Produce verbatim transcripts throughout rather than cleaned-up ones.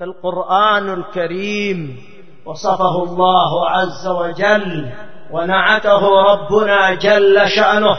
فالقرآن الكريم وصفه الله عز وجل ونعته ربنا جل شأنه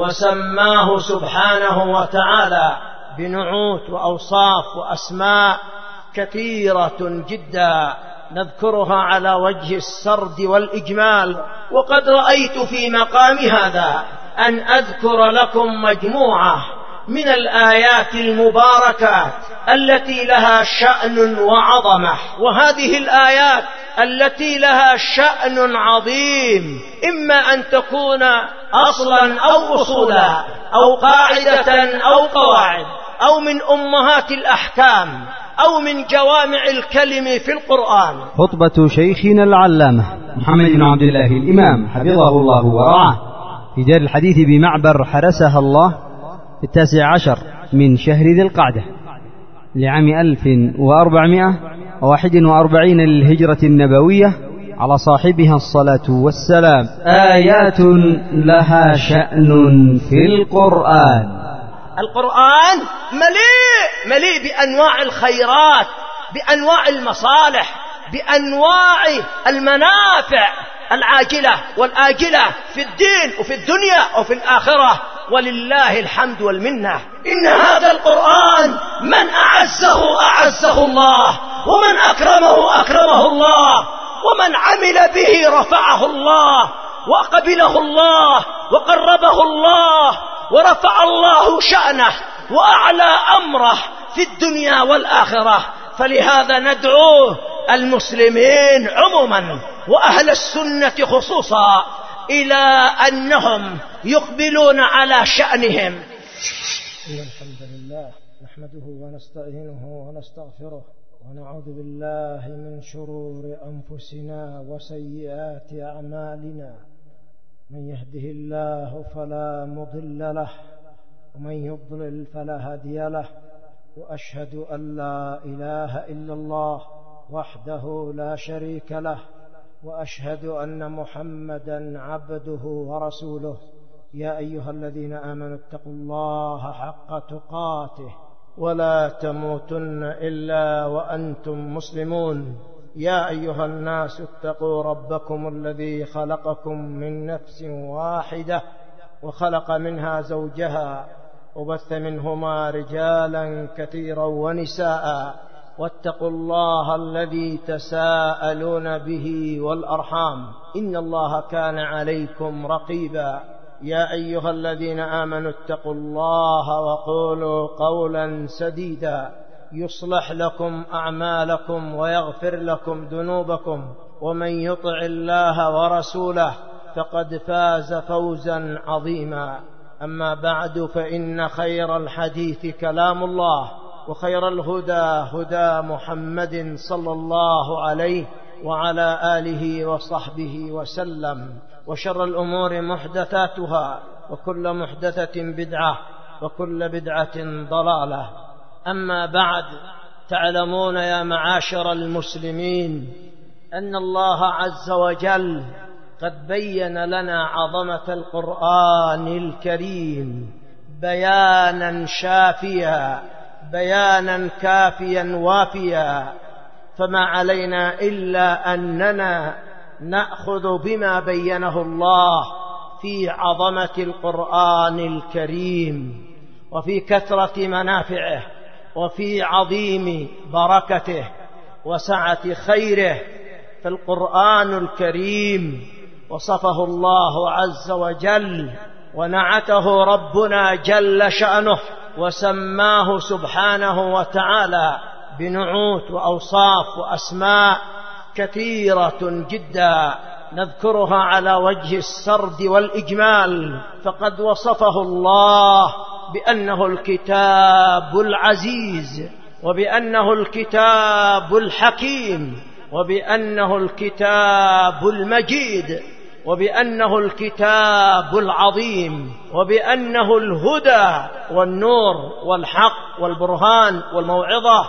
وسماه سبحانه وتعالى بنعوت وأوصاف وأسماء كثيرة جدا نذكرها على وجه السرد والإجمال. وقد رأيت في مقام هذا أن أذكر لكم مجموعة من الآيات المباركات التي لها شأن وعظمة، وهذه الآيات التي لها شأن عظيم إما أن تكون أصلا أو أصولا أو قاعدة أو قواعد أو من أمهات الأحكام أو من جوامع الكلم في القرآن. خطبة شيخنا العلامة محمد بن عبد الله الإمام حفظه الله ورعاه في دار الحديث بمعبر حرسها الله في التاسع عشر من شهر ذي القعدة لعام ألف وأربعمائة وواحد وأربعين للهجرة النبوية على صاحبها الصلاة والسلام. آيات لها شأن في القرآن. القرآن مليء مليء بأنواع الخيرات، بأنواع المصالح، بأنواع المنافع العاجلة والآجلة في الدين وفي الدنيا وفي الآخرة، ولله الحمد والمنة. إن هذا القرآن من أعزه أعزه الله، ومن أكرمه أكرمه الله، ومن عمل به رفعه الله وقبله الله وقربه الله ورفع الله شأنه وأعلى أمره في الدنيا والآخرة. فلهذا ندعو المسلمين عموما وأهل السنة خصوصا إلى أنهم يقبلون على شأنهم. إن الحمد لله نحمده ونستعينه ونستغفره ونعوذ بالله من شرور أنفسنا وسيئات أعمالنا. من يهده الله فلا مضل له ومن يضلل فلا هادي له، وأشهد أن لا إله إلا الله وحده لا شريك له، وأشهد أن محمدا عبده ورسوله. يا أيها الذين آمنوا اتقوا الله حق تقاته ولا تموتن إلا وأنتم مسلمون. يا أيها الناس اتقوا ربكم الذي خلقكم من نفس واحدة وخلق منها زوجها وبث منهما رجالا كثيرا ونساء، واتقوا الله الذي تساءلون به والأرحام إن الله كان عليكم رقيبا. يا أيها الذين آمنوا اتقوا الله وقولوا قولا سديدا يصلح لكم أعمالكم ويغفر لكم ذنوبكم، ومن يطع الله ورسوله فقد فاز فوزا عظيما. أما بعد، فإن خير الحديث كلام الله، وخير الهدى هدى محمد صلى الله عليه وعلى آله وصحبه وسلم، وشر الأمور محدثاتها، وكل محدثة بدعة، وكل بدعة ضلالة. أما بعد، تعلمون يا معاشر المسلمين أن الله عز وجل قد بين لنا عظمة القرآن الكريم بيانا شافيا، بيانا كافيا وافيا، فما علينا إلا أننا نأخذ بما بينه الله في عظمة القرآن الكريم وفي كثرة منافعه وفي عظيم بركته وسعة خيره. فالقرآن الكريم وصفه الله عز وجل ونعته ربنا جل شأنه وسماه سبحانه وتعالى بنعوت وأوصاف وأسماء كثيرة جدا نذكرها على وجه السرد والإجمال. فقد وصفه الله بأنه الكتاب العزيز، وبأنه الكتاب الحكيم، وبأنه الكتاب المجيد، وبأنه الكتاب العظيم، وبأنه الهدى والنور والحق والبرهان والموعظة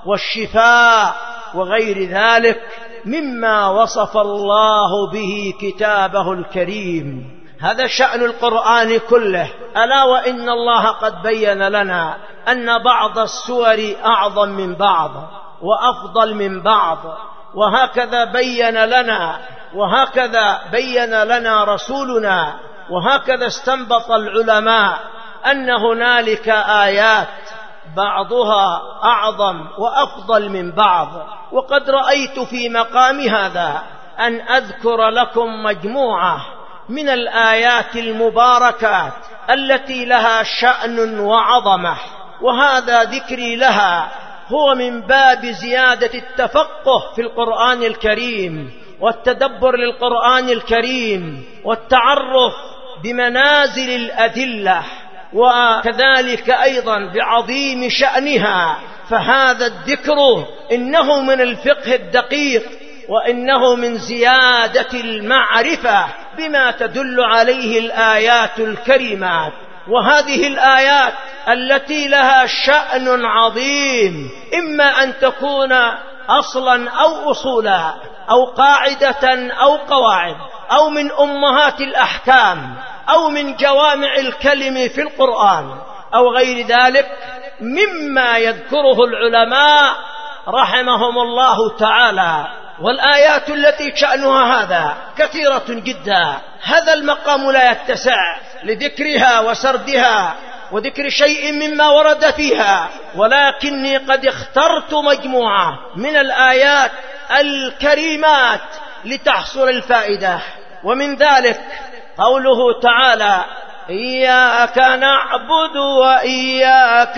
والشفاء وغير ذلك مما وصف الله به كتابه الكريم. هذا شأن القرآن كله. ألا وإن الله قد بين لنا أن بعض السور أعظم من بعض، وأفضل من بعض. وهكذا بين لنا وهكذا بين لنا رسولنا، وهكذا استنبط العلماء أن هنالك آيات بعضها أعظم وأفضل من بعض. وقد رأيت في مقام هذا أن أذكر لكم مجموعة من الآيات المباركات التي لها شأن وعظمة، وهذا ذكري لها هو من باب زيادة التفقه في القرآن الكريم والتدبر للقرآن الكريم والتعرف بمنازل الأدلة، وكذلك أيضا بعظيم شأنها. فهذا الذكر إنه من الفقه الدقيق، وإنه من زيادة المعرفة بما تدل عليه الآيات الكريمات. وهذه الآيات التي لها شأن عظيم إما أن تكون أصلا أو أصولا أو قاعدة أو قواعد أو من أمهات الأحكام أو من جوامع الكلم في القرآن أو غير ذلك مما يذكره العلماء رحمهم الله تعالى. والآيات التي شأنها هذا كثيرة جدا، هذا المقام لا يتسع لذكرها وسردها وذكر شيء مما ورد فيها، ولكني قد اخترت مجموعة من الآيات الكريمات لتحصل الفائدة. ومن ذلك قوله تعالى: إياك نعبد وإياك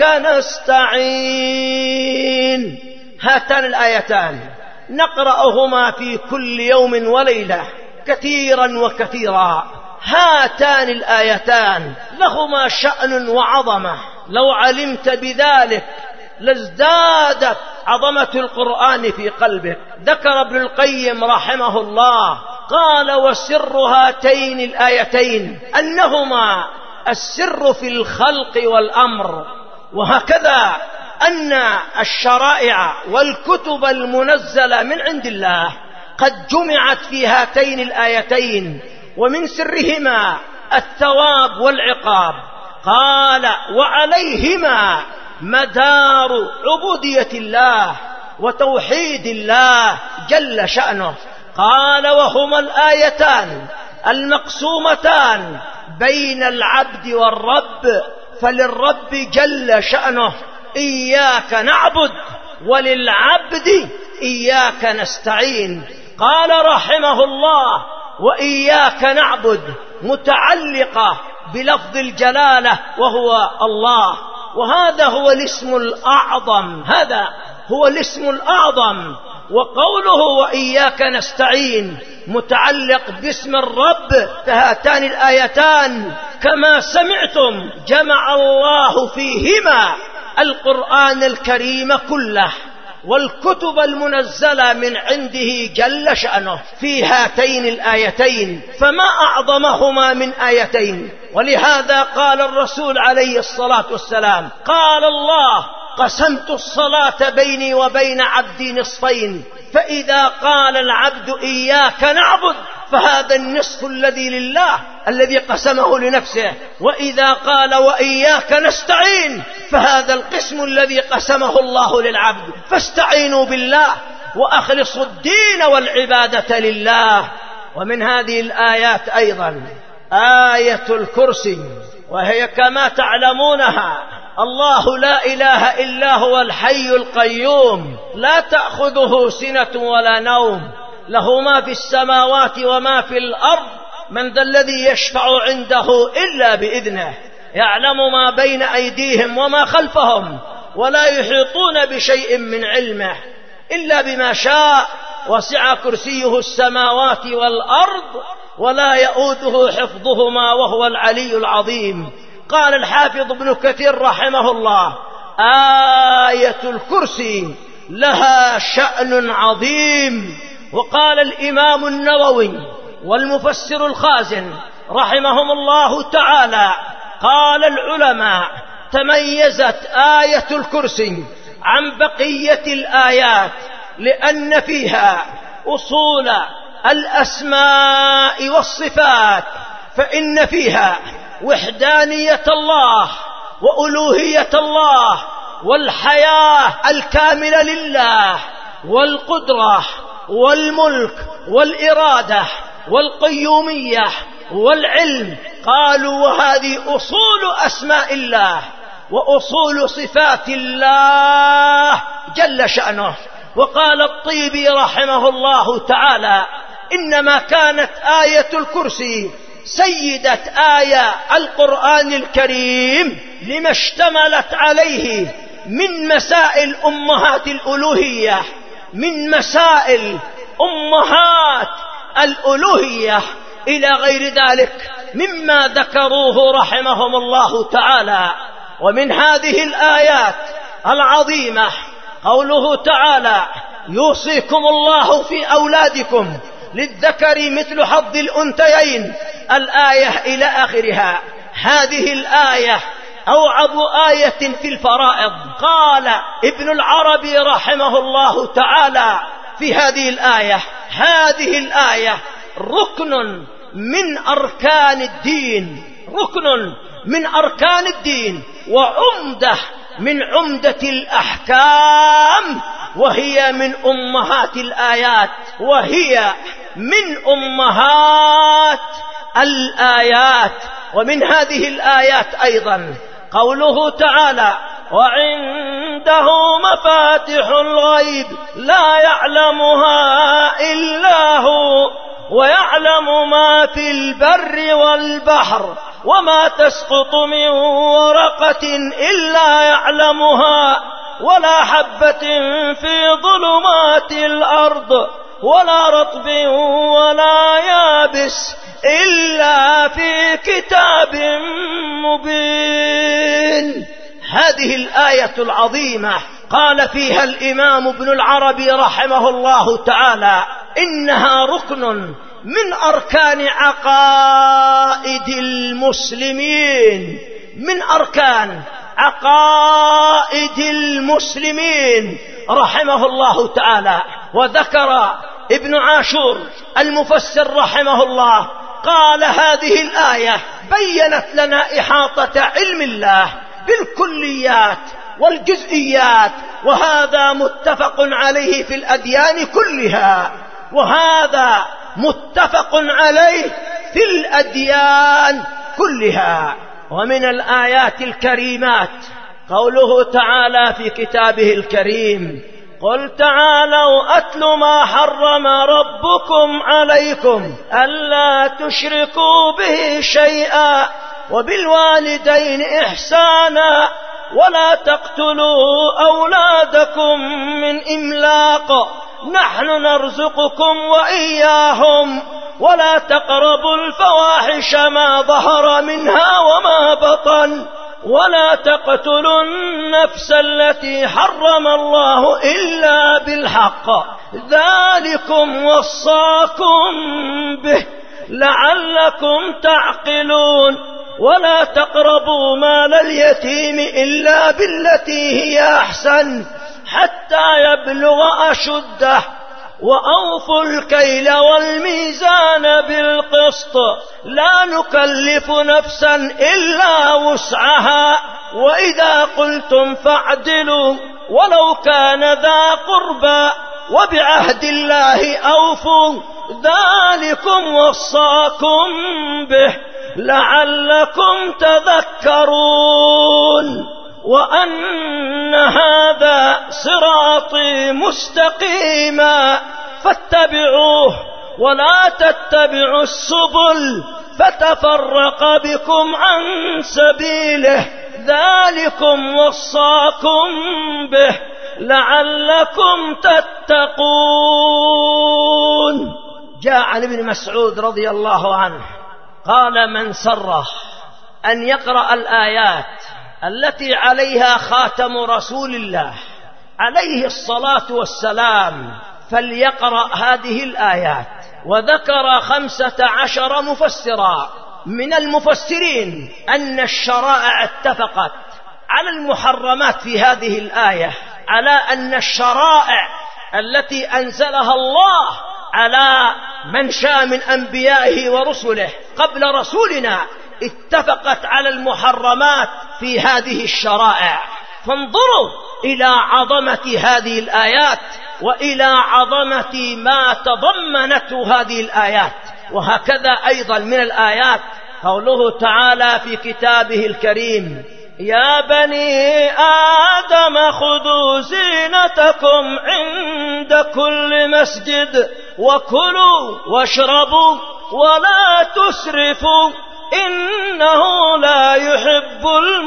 نستعين. هاتان الآيتان نقرأهما في كل يوم وليلة كثيرا وكثيرا. هاتان الآيتان لهما شأن وعظمة، لو علمت بذلك لازدادت عظمة القرآن في قلبك. ذكر ابن القيم رحمه الله قال: وسر هاتين الآيتين أنهما السر في الخلق والأمر. وهكذا أن الشرائع والكتب المنزلة من عند الله قد جمعت في هاتين الآيتين، ومن سرهما الثواب والعقاب. قال: وعليهما مدار عبودية الله وتوحيد الله جل شأنه. قال: وهما الآيتان المقسومتان بين العبد والرب، فللرب جل شأنه إياك نعبد وللعبد إياك نستعين. قال رحمه الله: وإياك نعبد متعلقة بلفظ الجلالة وهو الله، وهذا هو الاسم الأعظم، هذا هو الاسم الأعظم. وقوله وإياك نستعين متعلق باسم الرب. فهاتان الآيتان كما سمعتم جمع الله فيهما القرآن الكريم كله والكتب المنزلة من عنده جل شأنه في هاتين الآيتين، فما أعظمهما من آيتين. ولهذا قال الرسول عليه الصلاة والسلام: قال الله: قسمت الصلاة بيني وبين عبدي نصفين، فإذا قال العبد إياك نعبد فهذا النصف الذي لله الذي قسمه لنفسه، وإذا قال وإياك نستعين فهذا القسم الذي قسمه الله للعبد. فاستعينوا بالله وأخلصوا الدين والعبادة لله. ومن هذه الآيات أيضا آية الكرسي، وهي كما تعلمونها الله لا إله إلا هو الحي القيوم لا تأخذه سنة ولا نوم، له ما في السماوات وما في الأرض، من ذا الذي يشفع عنده إلا بإذنه، يعلم ما بين أيديهم وما خلفهم، ولا يحيطون بشيء من علمه إلا بما شاء، وسع كرسيه السماوات والأرض ولا يؤوده حفظهما وهو العلي العظيم. قال الحافظ ابن كثير رحمه الله: آية الكرسي لها شأن عظيم. وقال الإمام النووي والمفسر الخازن رحمهم الله تعالى: قال العلماء: تميزت آية الكرسي عن بقية الآيات لأن فيها أصول الأسماء والصفات، فإن فيها وحدانية الله وألوهية الله والحياة الكاملة لله، والقدرة والملك والإرادة والقيومية والعلم. قالوا وهذه أصول أسماء الله وأصول صفات الله جل شأنه. وقال الطيبي رحمه الله تعالى: إنما كانت آية الكرسي سيدة آية القرآن الكريم لما اشتملت عليه من مسائل أمهات الألوهية، من مسائل أمهات الألوهية إلى غير ذلك مما ذكروه رحمهم الله تعالى. ومن هذه الآيات العظيمة قوله تعالى: يوصيكم الله في أولادكم للذكر مثل حظ الأنثيين، الآية إلى آخرها. هذه الآية أوعظ آية في الفرائض. قال ابن العربي رحمه الله تعالى في هذه الآية: هذه الآية ركن من أركان الدين، ركن من أركان الدين، وعمدة من عمدة الأحكام، وهي من أمهات الآيات، وهي من أمهات الآيات. ومن هذه الآيات أيضا قوله تعالى: وعنده مفاتح الغيب لا يعلمها إلا هو ويعلم ما في البر والبحر وما تسقط من ورقة إلا يعلمها ولا حبة في ظلمات الأرض ولا رطب ولا يابس إلا في كتاب مبين. هذه الآية العظيمة قال فيها الإمام ابن العربي رحمه الله تعالى: إنها ركن من أركان عقائد المسلمين، من أركان عقائد المسلمين رحمه الله تعالى. وذكر ابن عاشور المفسر رحمه الله قال: هذه الآية بيّنت لنا إحاطة علم الله بالكليات والجزئيات، وهذا متفق عليه في الأديان كلها، وهذا متفق عليه في الأديان كلها. ومن الآيات الكريمات قوله تعالى في كتابه الكريم: قل تعالوا أتل ما حرم ربكم عليكم ألا تشركوا به شيئا وبالوالدين إحسانا ولا تقتلوا أولادكم من إملاق نحن نرزقكم وإياهم ولا تقربوا الفواحش ما ظهر منها وما بطن ولا تقتلوا النفس التي حرم الله إلا بالحق ذلكم وصاكم به لعلكم تعقلون ولا تقربوا مال اليتيم إلا بالتي هي أحسن حتى يبلغ أشده وأوفوا الكيل والميزان بالقسط لا نكلف نفسا إلا وسعها وإذا قلتم فاعدلوا ولو كان ذا قربى وبعهد الله أوفوا ذلكم وصاكم به لعلكم تذكرون وأن هذا صراطي مستقيما فاتبعوه ولا تتبعوا السبل فتفرق بكم عن سبيله ذلكم وصاكم به لعلكم تتقون. جاء عن ابن مسعود رضي الله عنه قال: من سره أن يقرأ الآيات التي عليها خاتم رسول الله عليه الصلاة والسلام فليقرأ هذه الآيات. وذكر خمسة عشر مفسرا من المفسرين أن الشرائع اتفقت على المحرمات في هذه الآية، على أن الشرائع التي أنزلها الله على من شاء من أنبيائه ورسله قبل رسولنا اتفقت على المحرمات في هذه الشرائع. فانظروا إلى عظمة هذه الآيات وإلى عظمة ما تضمنته هذه الآيات. وهكذا أيضا من الآيات قوله تعالى في كتابه الكريم: يا بني آدم خذوا زينتكم عند كل مسجد وكلوا واشربوا ولا تسرفوا إنه لا يحب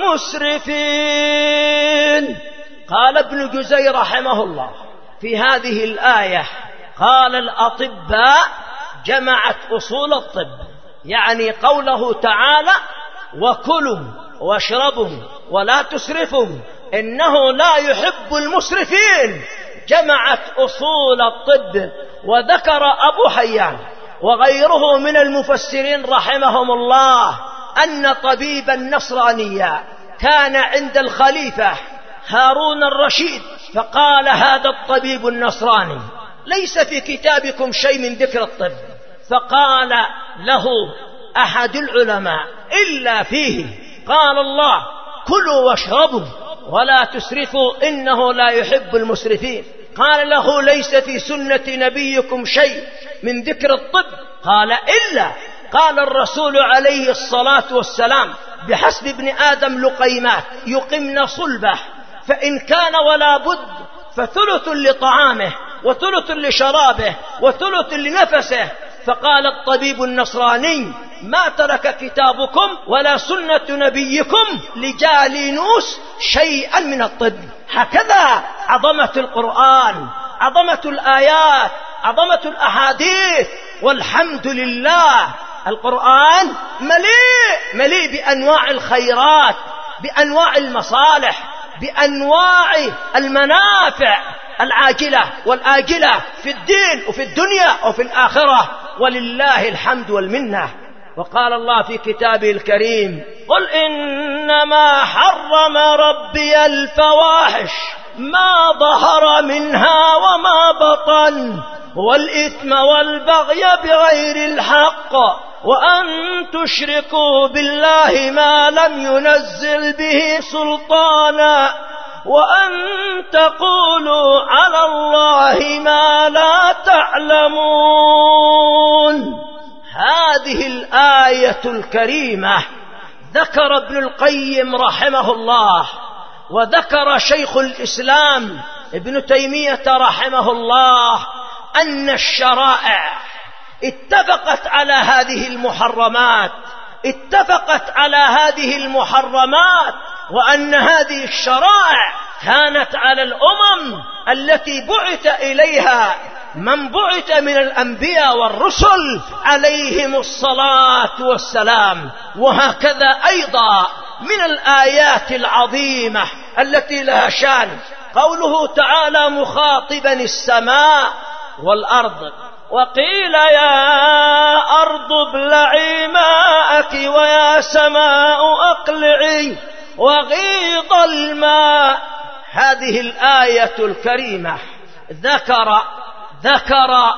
المسرفين. قال ابن جزي رحمه الله في هذه الآية، قال الأطباء جمعت أصول الطب، يعني قوله تعالى وكلوا واشربوا ولا تسرفوا إنه لا يحب المسرفين، جمعت أصول الطب. وذكر أبو حيان وغيره من المفسرين رحمهم الله أن طبيبا نصرانيا كان عند الخليفة هارون الرشيد، فقال هذا الطبيب النصراني ليس في كتابكم شيء من ذكر الطب، فقال له أحد العلماء إلا فيه قال الله كلوا واشربوا ولا تسرفوا إنه لا يحب المسرفين. قال له ليس في سنة نبيكم شيء من ذكر الطب، قال إلا قال الرسول عليه الصلاة والسلام بحسب ابن آدم لقيمات يقمن صلبه، فإن كان ولا بد فثلث لطعامه وثلث لشرابه وثلث لنفسه. فقال الطبيب النصراني ما ترك كتابكم ولا سنة نبيكم لجالينوس شيئا من الطب. هكذا عظمة القرآن، عظمة الآيات، عظمة الأحاديث. والحمد لله القرآن مليء مليء بأنواع الخيرات، بأنواع المصالح، بأنواع المنافع العاجلة والآجلة في الدين وفي الدنيا وفي الآخرة، ولله الحمد والمنة. وقال الله في كتابه الكريم قل إنما حرم ربي الفواحش ما ظهر منها وما بطن والإثم والبغي بغير الحق وأن تشركوا بالله ما لم ينزل به سلطانا وأن تقولوا على الله ما لا تعلمون. هذه الآية الكريمة ذكر ابن القيم رحمه الله وذكر شيخ الإسلام ابن تيمية رحمه الله أن الشرائع اتفقت على هذه المحرمات، اتفقت على هذه المحرمات، وأن هذه الشرائع كانت على الأمم التي بعث إليها من بعث من الأنبياء والرسل عليهم الصلاة والسلام. وهكذا أيضا من الآيات العظيمة التي لها شان قوله تعالى مخاطبا السماء والأرض وقيل يا أرض ابلعي ماءك ويا سماء أقلعي وغيض الماء. هذه الآية الكريمة ذكر ذكر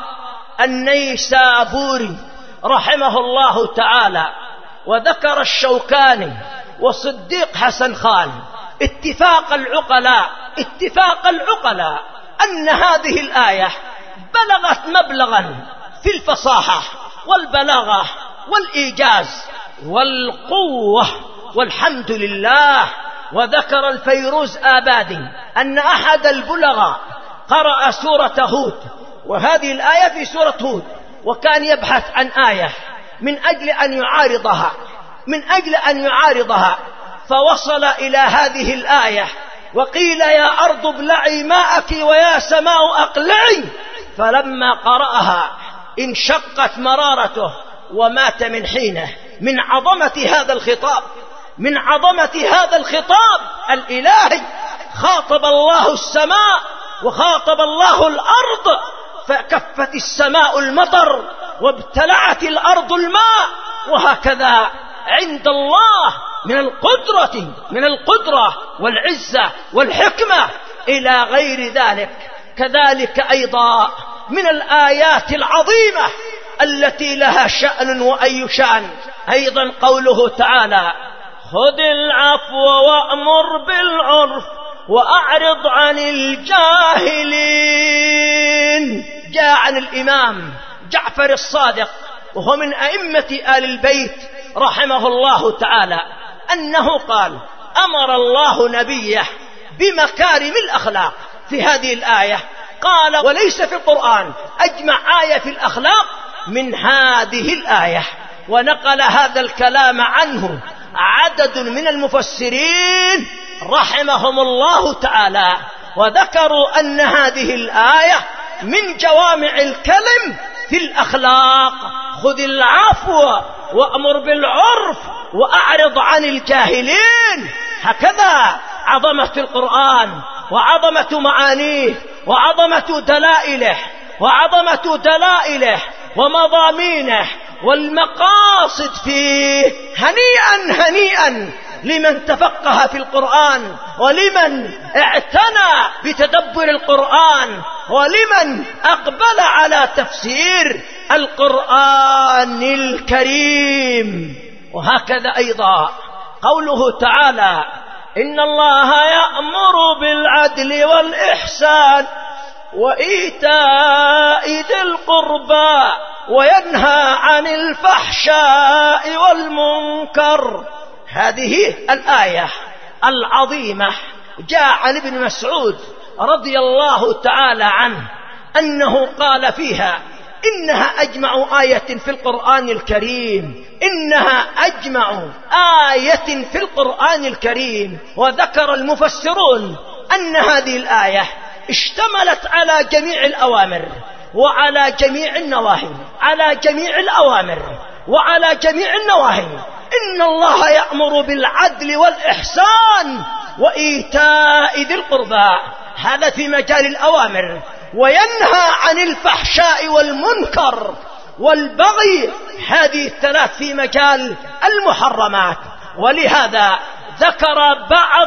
النيسابوري رحمه الله تعالى وذكر الشوكاني وصديق حسن خان اتفاق العقلاء اتفاق العقلاء أن هذه الآية بلغت مبلغا في الفصاحة والبلاغة والإيجاز والقوة والحمد لله. وذكر الفيروز آبادي أن أحد البلغاء قرأ سورة هود، وهذه الآية في سورة هود، وكان يبحث عن آية من أجل أن يعارضها من أجل أن يعارضها فوصل إلى هذه الآية وقيل يا أرض ابلعي ماءك ويا سماء أقلعي، فلما قرأها انشقت مرارته ومات من حينه. من عظمة هذا الخطاب من عظمة هذا الخطاب الإلهي خاطب الله السماء وخاطب الله الأرض، فكفت السماء المطر وابتلعت الأرض الماء. وهكذا عند الله من القدرة من القدرة والعزة والحكمة إلى غير ذلك. كذلك أيضا من الآيات العظيمة التي لها شأن وأي شأن أيضا قوله تعالى خذ العفو وأمر بالعرف وأعرض عن الجاهلين. جاء عن الإمام جعفر الصادق وهو من أئمة آل البيت رحمه الله تعالى أنه قال: أمر الله نبيه بمكارم الأخلاق في هذه الآية. قال: وليس في القرآن أجمع آية في الأخلاق من هذه الآية. ونقل هذا الكلام عنه عدد من المفسرين رحمهم الله تعالى، وذكروا أن هذه الآية من جوامع الكلم في الأخلاق: خذ العفو وأمر بالعرف وأعرض عن الجاهلين. هكذا عظمة القرآن وعظمة معانيه وعظمة دلائله وعظمة دلائله ومضامينه والمقاصد فيه. هنيئا هنيئا لمن تفقه في القرآن، ولمن اعتنى بتدبر القرآن، ولمن أقبل على تفسير القرآن الكريم. وهكذا أيضا قوله تعالى: إن الله يأمر بالعدل والإحسان وإيتاء ذي القربى وينهى عن الفحشاء والمنكر. هذه الآية العظيمة جاء عن ابن مسعود رضي الله تعالى عنه أنه قال فيها: إنها أجمع آية في القرآن الكريم، إنها أجمع آية في القرآن الكريم. وذكر المفسرون أن هذه الآية اشتملت على جميع الأوامر وعلى جميع النواهي، على جميع الأوامر وعلى جميع النواهي. إن الله يأمر بالعدل والإحسان وإيتاء ذي القربى، هذا في مجال الأوامر، وينهى عن الفحشاء والمنكر والبغي، هذه الثلاث في مجال المحرمات. ولهذا ذكر بعض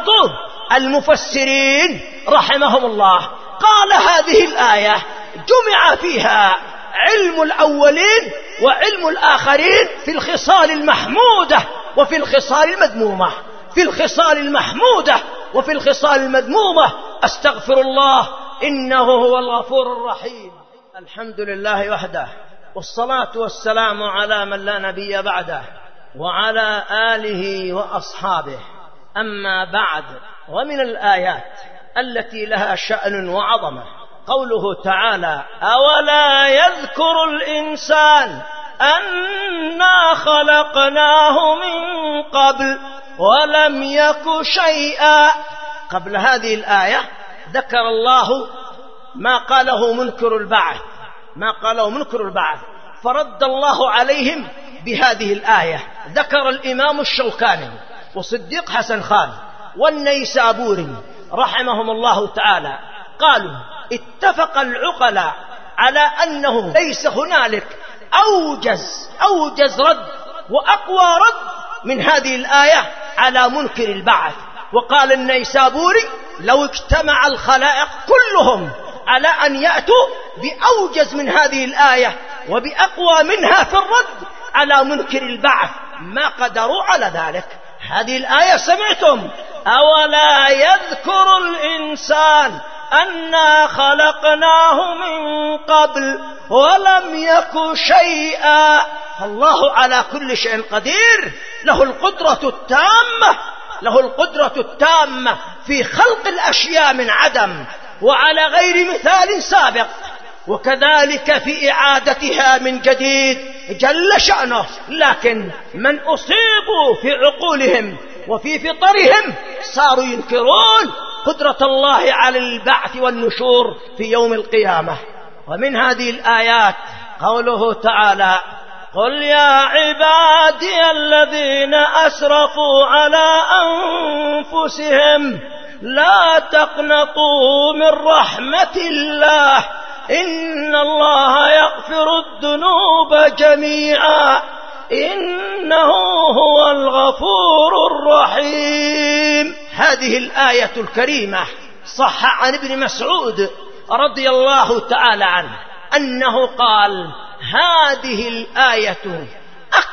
المفسرين رحمهم الله قال: هذه الآية جمع فيها علم الأولين وعلم الآخرين في الخصال المحمودة وفي الخصال المذمومة، في الخصال المحمودة وفي الخصال المذمومة. أستغفر الله إنه هو الغفور الرحيم. الحمد لله وحده، والصلاة والسلام على من لا نبي بعده وعلى آله وأصحابه. أما بعد، ومن الآيات التي لها شأن وعظمة قوله تعالى: أولا يذكر الإنسان أنا خلقناه من قبل ولم يك شيئا. قبل هذه الآية ذكر الله ما قاله منكر البعث، ما قاله منكر البعث، فرد الله عليهم بهذه الآية. ذكر الإمام الشوكاني وصديق حسن خان والنيسابوري رحمهم الله تعالى، قالوا: اتفق العقلاء على أنه ليس هنالك أوجز أوجز رد وأقوى رد من هذه الآية على منكر البعث. وقال النيسابوري: لو اجتمع الخلائق كلهم على أن يأتوا بأوجز من هذه الآية وبأقوى منها في الرد على منكر البعث ما قدروا على ذلك. هذه الآية سمعتم: أولا يذكر الإنسان أنا خلقناه من قبل ولم يك شيئا. الله على كل شيء قدير، له القدرة التامة، له القدرة التامة في خلق الأشياء من عدم وعلى غير مثال سابق، وكذلك في إعادتها من جديد جل شأنه. لكن من أصيبوا في عقولهم وفي فطرهم صاروا ينكرون قدرة الله على البعث والنشور في يوم القيامة. ومن هذه الآيات قوله تعالى: قل يا عبادي الذين أسرفوا على أنفسهم لا تقنطوا من رحمة الله إن الله يغفر الذنوب جميعا إنه هو الغفور الرحيم. هذه الآية الكريمة صح عن ابن مسعود رضي الله تعالى عنه أنه قال: هذه الآية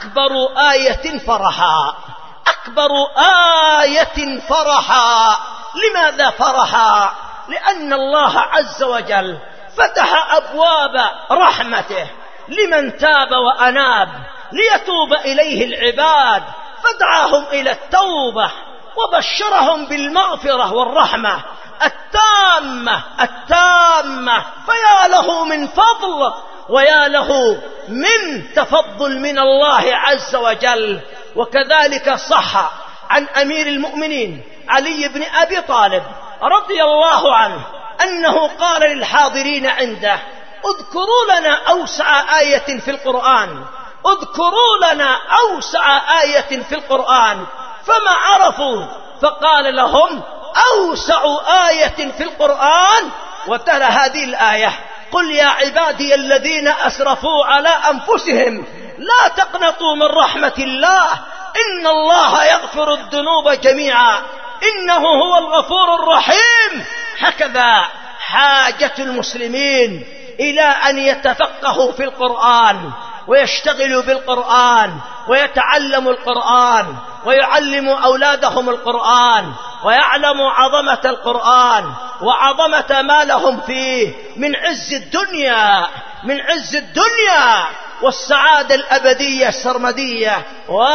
أكبر آية فرحا، أكبر آية فرحا لماذا فرحا؟ لأن الله عز وجل فتح أبواب رحمته لمن تاب وأناب ليتوب إليه العباد، فدعاهم إلى التوبة وبشرهم بالمغفرة والرحمة التامة التامة. فيا له من فضل ويا له من تفضل من الله عز وجل. وكذلك صح عن أمير المؤمنين علي بن أبي طالب رضي الله عنه أنه قال للحاضرين عنده: اذكروا لنا أوسع آية في القرآن، اذكروا لنا أوسع آية في القرآن. فما عرفوا، فقال لهم: أوسع آية في القرآن، وتلا هذه الآية: قل يا عبادي الذين أسرفوا على أنفسهم لا تقنطوا من رحمة الله إن الله يغفر الذنوب جميعا إنه هو الغفور الرحيم. هكذا حاجة المسلمين إلى أن يتفقهوا في القرآن ويشتغلوا بالقرآن ويتعلموا القرآن ويعلموا أولادهم القرآن ويعلموا عظمة القرآن وعظمة ما لهم فيه من عز الدنيا من عز الدنيا والسعادة الأبدية السرمدية.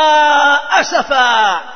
وأسفا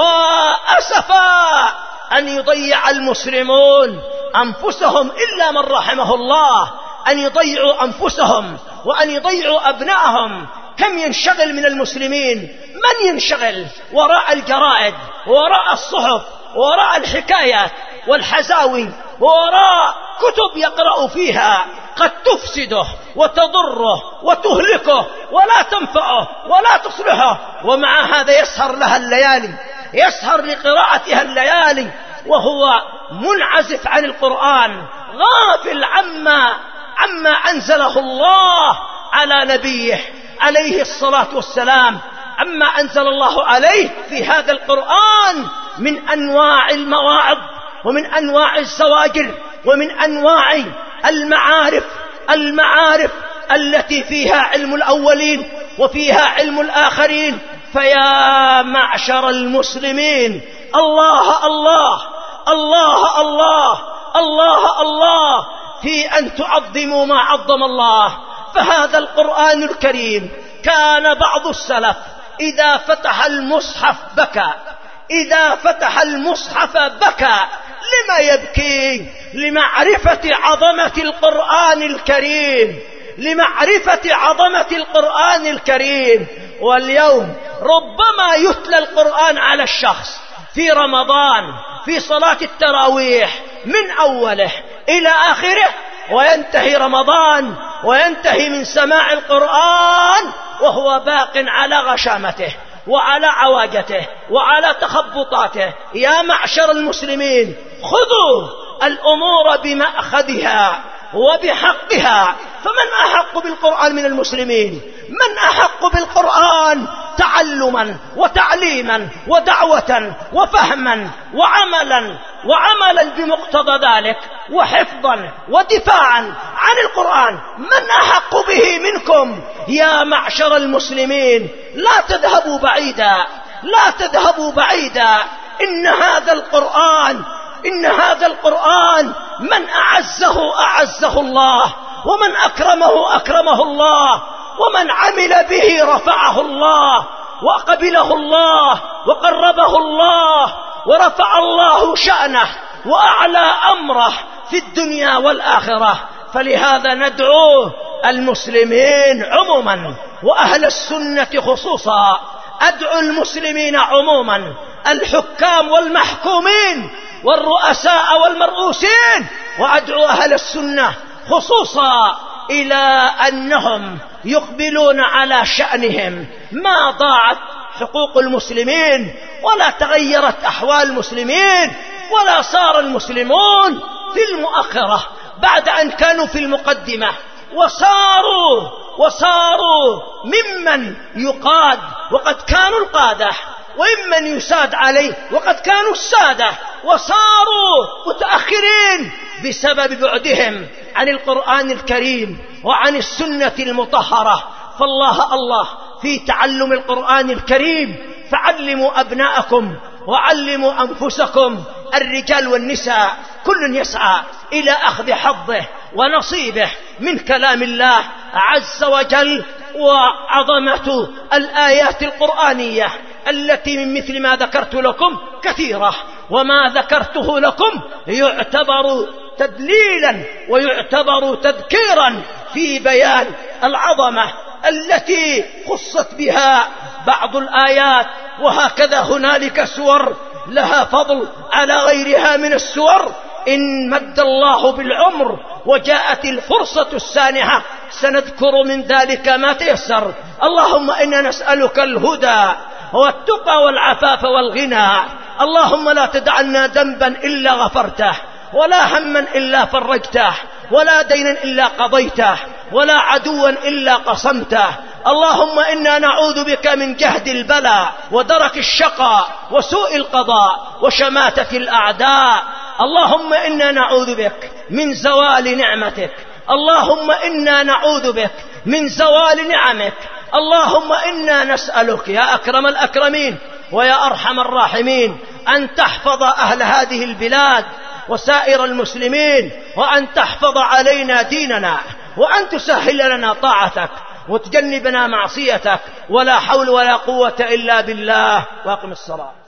وأسفا أن يضيع المسلمون أنفسهم إلا من رحمه الله، أن يضيعوا أنفسهم وأن يضيعوا أبنائهم. كم ينشغل من المسلمين، من ينشغل وراء الجرائد وراء الصحف وراء الحكايات والحزاوي وراء كتب يقرأ فيها قد تفسده وتضره وتهلكه ولا تنفعه ولا تصلحه، ومع هذا يسهر لها الليالي، يسهر لقراءتها الليالي وهو منعزف عن القرآن، غافل عما عما أنزله الله على نبيه عليه الصلاة والسلام، عما أنزل الله عليه في هذا القرآن من أنواع المواعظ ومن أنواع الزواجر ومن أنواع المعارف المعارف التي فيها علم الأولين وفيها علم الآخرين. فيا معشر المسلمين، الله الله الله الله الله الله في أن تعظموا ما عظم الله. فهذا القرآن الكريم كان بعض السلف إذا فتح المصحف بكى، إذا فتح المصحف بكى. لما يبكي؟ لمعرفة عظمة القرآن الكريم، لمعرفة عظمة القرآن الكريم. واليوم ربما يتلى القرآن على الشخص في رمضان في صلاة التراويح من أوله إلى آخره، وينتهي رمضان وينتهي من سماع القرآن وهو باق على غشامته وعلى عواجته وعلى تخبطاته. يا معشر المسلمين، خذوا الأمور بمأخذها وبحقها. فمن أحق بالقرآن من المسلمين؟ من أحق بالقرآن تعلما وتعليما ودعوة وفهما وعملا وعملا بمقتضى ذلك وحفظا ودفاعا عن القرآن؟ من أحق به منكم؟ يا معشر المسلمين، لا تذهبوا بعيدا، لا تذهبوا بعيدا. إن هذا القرآن إن هذا القرآن من أعزه أعزه الله، ومن أكرمه أكرمه الله، ومن عمل به رفعه الله وقبله الله وقربه الله ورفع الله شأنه وأعلى أمره في الدنيا والآخرة. فلهذا ندعو المسلمين عموما وأهل السنة خصوصا، أدعو المسلمين عموما، الحكام والمحكومين والرؤساء والمرؤوسين، وأدعو أهل السنة خصوصا إلى أنهم يقبلون على شأنهم. ما ضاعت حقوق المسلمين ولا تغيرت أحوال المسلمين ولا صار المسلمون في المؤخرة بعد أن كانوا في المقدمة، وصاروا وصاروا ممن يقاد وقد كانوا القادة، وممن يساد عليه وقد كانوا السادة، وصاروا متأخرين بسبب بعدهم عن القرآن الكريم وعن السنة المطهرة. فالله الله في تعلم القرآن الكريم، فعلموا أبناءكم وعلموا أنفسكم الرجال والنساء كل يسعى إلى أخذ حظه ونصيبه من كلام الله عز وجل وعظمة الآيات القرآنية التي من مثل ما ذكرت لكم كثيرة، وما ذكرته لكم يعتبر تدليلا ويعتبر تذكيرا في بيان العظمة التي خصت بها بعض الآيات، وهكذا هنالك سور لها فضل على غيرها من السور. إن مد الله بالعمر وجاءت الفرصة السانحة سنذكر من ذلك ما تيسر. اللهم إنا نسألك الهدى والتقى والعفاف والغنى. اللهم لا تدع لنا ذنبا إلا غفرته، ولا هما إلا فرجته، ولا دينا إلا قضيته، ولا عدوا إلا قصمته. اللهم إنا نعوذ بك من جهد البلاء ودرك الشقاء وسوء القضاء وشماتة الأعداء. اللهم إنا نعوذ بك من زوال نعمتك. اللهم إنا نعوذ بك من زوال نعمك. اللهم إنا نسألك يا أكرم الأكرمين ويا أرحم الراحمين أن تحفظ أهل هذه البلاد وسائر المسلمين، وأن تحفظ علينا ديننا، وأن تسهل لنا طاعتك وتجنبنا معصيتك، ولا حول ولا قوة إلا بالله. واقم الصلاة.